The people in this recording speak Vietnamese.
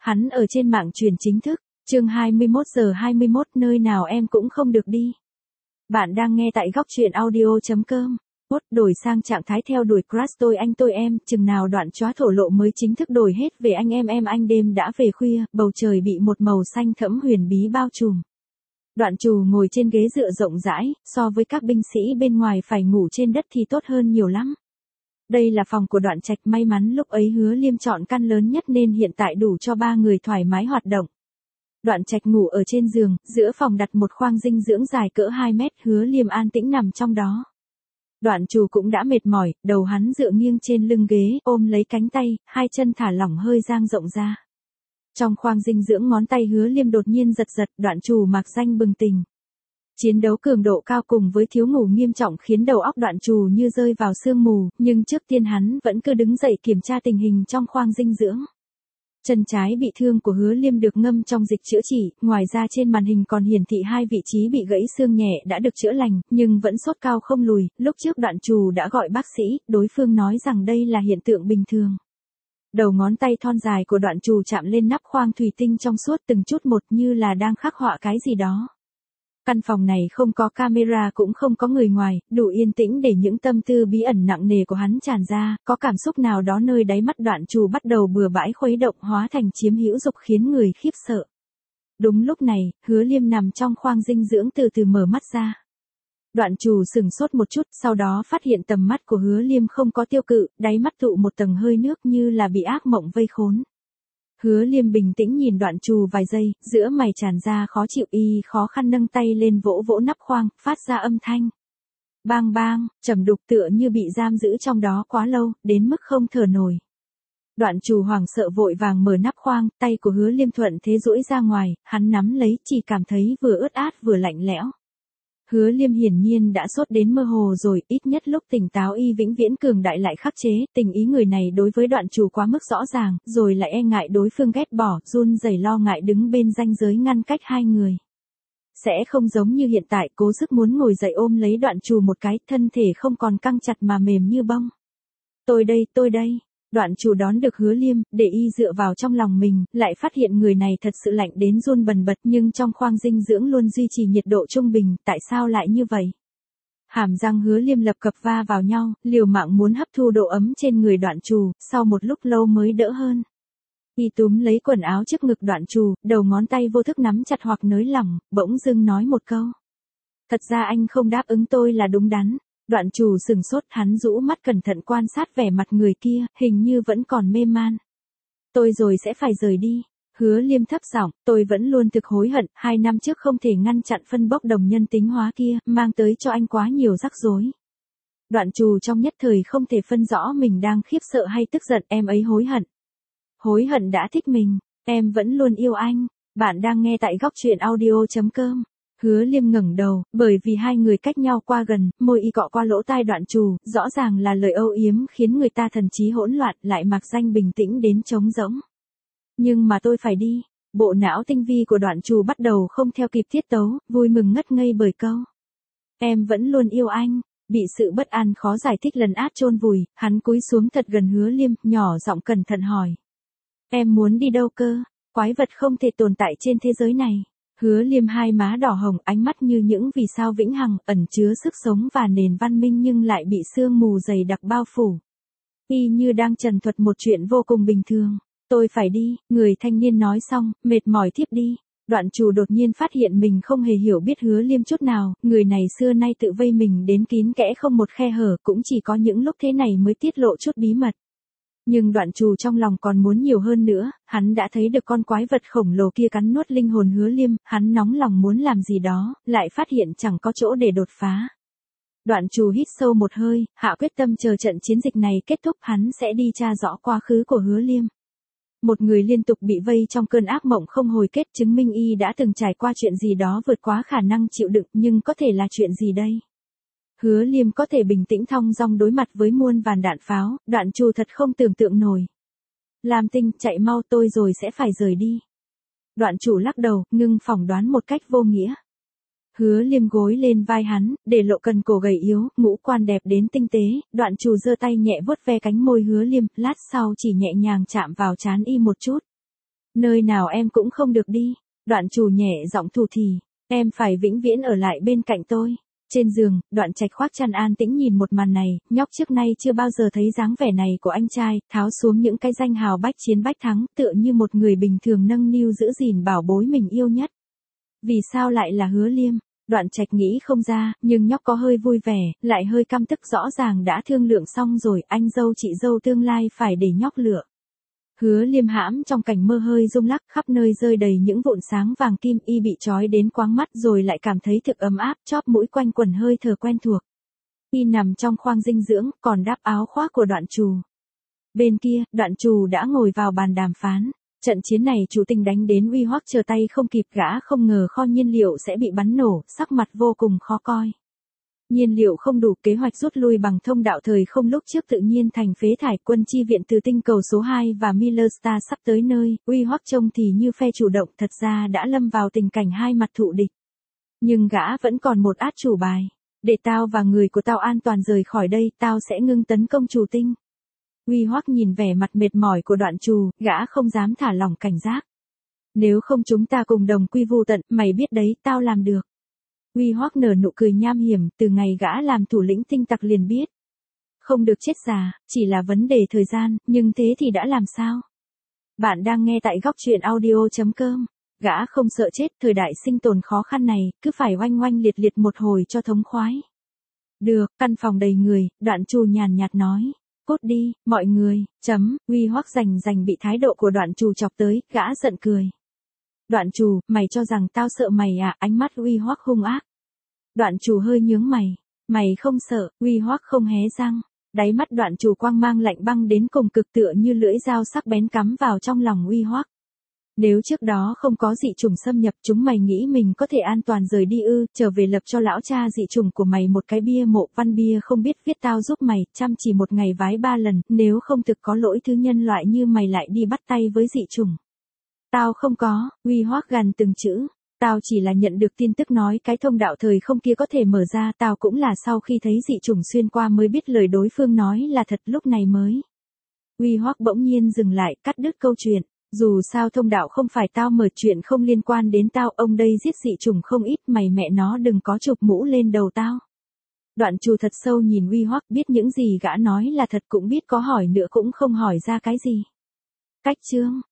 Hắn ở trên mạng truyền chính thức, chương 21:21 nơi nào em cũng không được đi. Bạn đang nghe tại góc truyện audio.com. Đổi sang trạng thái theo đuổi crush tôi em, chừng nào đoạn chóa thổ lộ mới chính thức đổi hết về anh em anh đêm đã về khuya, bầu trời bị một màu xanh thẫm huyền bí bao trùm. Đoạn Trù ngồi trên ghế dựa rộng rãi, so với các binh sĩ bên ngoài phải ngủ trên đất thì tốt hơn nhiều lắm. Đây là phòng của Đoạn Trạch, may mắn lúc ấy Hứa Liêm chọn căn lớn nhất nên hiện tại đủ cho 3 người thoải mái hoạt động. Đoạn Trạch ngủ ở trên giường, giữa phòng đặt một khoang dinh dưỡng dài cỡ 2 mét, Hứa Liêm an tĩnh nằm trong đó. Đoạn Trù cũng đã mệt mỏi, đầu hắn dựa nghiêng trên lưng ghế, ôm lấy cánh tay, hai chân thả lỏng hơi dang rộng ra. Trong khoang dinh dưỡng ngón tay Hứa Liêm đột nhiên giật giật, Đoạn Trù mạc danh bừng tỉnh. Chiến đấu cường độ cao cùng với thiếu ngủ nghiêm trọng khiến đầu óc Đoạn Trù như rơi vào sương mù, nhưng trước tiên hắn vẫn cứ đứng dậy kiểm tra tình hình trong khoang dinh dưỡng. Chân trái bị thương của Hứa Liêm được ngâm trong dịch chữa trị, ngoài ra trên màn hình còn hiển thị 2 vị trí bị gãy xương nhẹ đã được chữa lành, nhưng vẫn sốt cao không lùi. Lúc trước Đoạn Trù đã gọi bác sĩ, đối phương nói rằng đây là hiện tượng bình thường. Đầu ngón tay thon dài của Đoạn Trù chạm lên nắp khoang thủy tinh trong suốt từng chút một như là đang khắc họa cái gì đó. Căn phòng này không có camera cũng không có người ngoài, đủ yên tĩnh để những tâm tư bí ẩn nặng nề của hắn tràn ra, có cảm xúc nào đó nơi đáy mắt Đoạn Trù bắt đầu bừa bãi khuấy động hóa thành chiếm hữu dục khiến người khiếp sợ. Đúng lúc này, Hứa Liêm nằm trong khoang dinh dưỡng từ từ mở mắt ra. Đoạn Trù sửng sốt một chút, sau đó phát hiện tầm mắt của Hứa Liêm không có tiêu cự, đáy mắt tụ một tầng hơi nước như là bị ác mộng vây khốn. Hứa Liêm bình tĩnh nhìn Đoạn Trù vài giây, giữa mày tràn ra khó chịu, khó khăn nâng tay lên vỗ vỗ nắp khoang, phát ra âm thanh. Bang bang, trầm đục tựa như bị giam giữ trong đó quá lâu, đến mức không thở nổi. Đoạn Trù hoảng sợ vội vàng mở nắp khoang, tay của Hứa Liêm thuận thế duỗi ra ngoài, hắn nắm lấy chỉ cảm thấy vừa ướt át vừa lạnh lẽo. Hứa Liêm hiển nhiên đã sốt đến mơ hồ rồi, ít nhất lúc tỉnh táo vĩnh viễn cường đại lại khắc chế, tình ý người này đối với Đoạn Trù quá mức rõ ràng, rồi lại e ngại đối phương ghét bỏ, run rẩy lo ngại đứng bên ranh giới ngăn cách hai người. Sẽ không giống như hiện tại, cố sức muốn ngồi dậy ôm lấy Đoạn Trù một cái, thân thể không còn căng chặt mà mềm như bông. Tôi đây. Đoạn Trù đón được Hứa Liêm, để dựa vào trong lòng mình, lại phát hiện người này thật sự lạnh đến run bần bật, nhưng trong khoang dinh dưỡng luôn duy trì nhiệt độ trung bình, tại sao lại như vậy? Hàm răng Hứa Liêm lập cập va vào nhau, liều mạng muốn hấp thu độ ấm trên người Đoạn Trù, sau một lúc lâu mới đỡ hơn. Túm lấy quần áo trước ngực Đoạn Trù, đầu ngón tay vô thức nắm chặt hoặc nới lỏng, bỗng dưng nói một câu. Thật ra anh không đáp ứng tôi là đúng đắn. Đoạn Trù sừng sốt, hắn rũ mắt cẩn thận quan sát vẻ mặt người kia, hình như vẫn còn mê man. Tôi rồi sẽ phải rời đi. Hứa Liêm thấp giọng, tôi vẫn luôn thực hối hận, 2 năm trước không thể ngăn chặn phân bốc đồng nhân tính hóa kia, mang tới cho anh quá nhiều rắc rối. Đoạn Trù trong nhất thời không thể phân rõ mình đang khiếp sợ hay tức giận, em ấy hối hận. Hối hận đã thích mình, em vẫn luôn yêu anh. Bạn đang nghe tại góc truyện audio.com. Hứa Liêm ngẩng đầu, bởi vì hai người cách nhau qua gần, môi cọ qua lỗ tai Đoạn Trù, rõ ràng là lời âu yếm khiến người ta thần trí hỗn loạn, lại mạc danh bình tĩnh đến trống rỗng. Nhưng mà tôi phải đi. Bộ não tinh vi của Đoạn Trù bắt đầu không theo kịp tiết tấu, vui mừng ngất ngây bởi câu. Em vẫn luôn yêu anh. Bị sự bất an khó giải thích lấn át chôn vùi, hắn cúi xuống thật gần Hứa Liêm, nhỏ giọng cẩn thận hỏi. Em muốn đi đâu cơ? Quái vật không thể tồn tại trên thế giới này. Hứa Liêm hai má đỏ hồng, ánh mắt như những vì sao vĩnh hằng, ẩn chứa sức sống và nền văn minh nhưng lại bị sương mù dày đặc bao phủ. Như đang trần thuật một chuyện vô cùng bình thường. Tôi phải đi, người thanh niên nói xong, mệt mỏi thiếp đi. Đoạn Trù đột nhiên phát hiện mình không hề hiểu biết Hứa Liêm chút nào, người này xưa nay tự vây mình đến kín kẽ không một khe hở, cũng chỉ có những lúc thế này mới tiết lộ chút bí mật. Nhưng Đoạn Trù trong lòng còn muốn nhiều hơn nữa, hắn đã thấy được con quái vật khổng lồ kia cắn nuốt linh hồn Hứa Liêm, hắn nóng lòng muốn làm gì đó, lại phát hiện chẳng có chỗ để đột phá. Đoạn Trù hít sâu một hơi, hạ quyết tâm chờ trận chiến dịch này kết thúc hắn sẽ đi tra rõ quá khứ của Hứa Liêm. Một người liên tục bị vây trong cơn ác mộng không hồi kết chứng minh đã từng trải qua chuyện gì đó vượt quá khả năng chịu đựng, nhưng có thể là chuyện gì đây? Hứa Liêm có thể bình tĩnh thong dong đối mặt với muôn vàn đạn pháo, Đoạn Trù thật không tưởng tượng nổi. Lam Tinh, chạy mau, tôi rồi sẽ phải rời đi. Đoạn Trù lắc đầu, ngưng phỏng đoán một cách vô nghĩa. Hứa Liêm gối lên vai hắn, để lộ cần cổ gầy yếu, ngũ quan đẹp đến tinh tế, Đoạn Trù giơ tay nhẹ vuốt ve cánh môi Hứa Liêm, lát sau chỉ nhẹ nhàng chạm vào trán một chút. Nơi nào em cũng không được đi. Đoạn Trù nhẹ giọng thủ thỉ, em phải vĩnh viễn ở lại bên cạnh tôi. Trên giường, Đoạn Trạch khoác chăn an tĩnh nhìn một màn này, nhóc trước nay chưa bao giờ thấy dáng vẻ này của anh trai, tháo xuống những cái danh hào bách chiến bách thắng, tựa như một người bình thường nâng niu giữ gìn bảo bối mình yêu nhất. Vì sao lại là Hứa Liêm? Đoạn Trạch nghĩ không ra, nhưng nhóc có hơi vui vẻ, lại hơi căm tức, rõ ràng đã thương lượng xong rồi, anh dâu chị dâu tương lai phải để nhóc lựa. Hứa Liêm hãm trong cảnh mơ hơi rung lắc, khắp nơi rơi đầy những vụn sáng vàng kim, y bị trói đến quáng mắt rồi lại cảm thấy thực ấm áp, chóp mũi quanh quẩn hơi thở quen thuộc. Y nằm trong khoang dinh dưỡng, còn đắp áo khoác của Đoạn Trù. Bên kia, Đoạn Trù đã ngồi vào bàn đàm phán. Trận chiến này chủ tình đánh đến uy hoắc chờ tay không kịp, gã không ngờ kho nhiên liệu sẽ bị bắn nổ, sắc mặt vô cùng khó coi. Nhiên liệu không đủ, kế hoạch rút lui bằng thông đạo thời không lúc trước tự nhiên thành phế thải. Quân chi viện từ tinh cầu số 2 và Miller Star sắp tới nơi, uy hoắc trông thì như phe chủ động, thật ra đã lâm vào tình cảnh hai mặt thụ địch. Nhưng gã vẫn còn một át chủ bài. Để tao và người của tao an toàn rời khỏi đây, tao sẽ ngưng tấn công chủ tinh. Uy hoắc nhìn vẻ mặt mệt mỏi của Đoạn Trù, gã không dám thả lỏng cảnh giác. Nếu không chúng ta cùng đồng quy vu tận, mày biết đấy, tao làm được. Uy hoắc nở nụ cười nham hiểm, từ ngày gã làm thủ lĩnh tinh tặc liền biết. Không được chết già, chỉ là vấn đề thời gian, nhưng thế thì đã làm sao? Bạn đang nghe tại góc truyện audio.com. Gã không sợ chết, thời đại sinh tồn khó khăn này, cứ phải oanh oanh liệt liệt một hồi cho thống khoái. Được, căn phòng đầy người, Đoạn Trù nhàn nhạt nói. Cốt đi, mọi người, Uy hoắc rành bị thái độ của Đoạn Trù chọc tới, gã giận cười. Đoạn Trù, mày cho rằng tao sợ mày à? Ánh mắt Uy hoắc hung ác. Đoạn Trù hơi nhướng mày. Mày không sợ? Uy hoắc không hé răng. Đáy mắt Đoạn Trù quang mang lạnh băng đến cùng cực, tựa như lưỡi dao sắc bén cắm vào trong lòng Uy hoắc. Nếu trước đó không có dị chủng xâm nhập, chúng mày nghĩ mình có thể an toàn rời đi ư? Trở về lập cho lão cha dị chủng của mày một cái bia mộ, văn bia không biết viết tao giúp mày, chăm chỉ một ngày vái 3 lần, nếu không thực có lỗi thứ nhân loại như mày lại đi bắt tay với dị chủng. Tao không có. Uy hoắc gằn từng chữ. Tao chỉ là nhận được tin tức nói cái thông đạo thời không kia có thể mở ra, tao cũng là sau khi thấy dị chủng xuyên qua mới biết lời đối phương nói là thật, lúc này mới. Uy hoắc bỗng nhiên dừng lại, cắt đứt câu chuyện. Dù sao thông đạo không phải tao mở, chuyện không liên quan đến tao, ông đây giết dị chủng không ít, mày mẹ nó đừng có chụp mũ lên đầu tao. Đoạn Trù thật sâu nhìn Uy hoắc, biết những gì gã nói là thật, cũng biết có hỏi nữa cũng không hỏi ra cái gì. Cách chương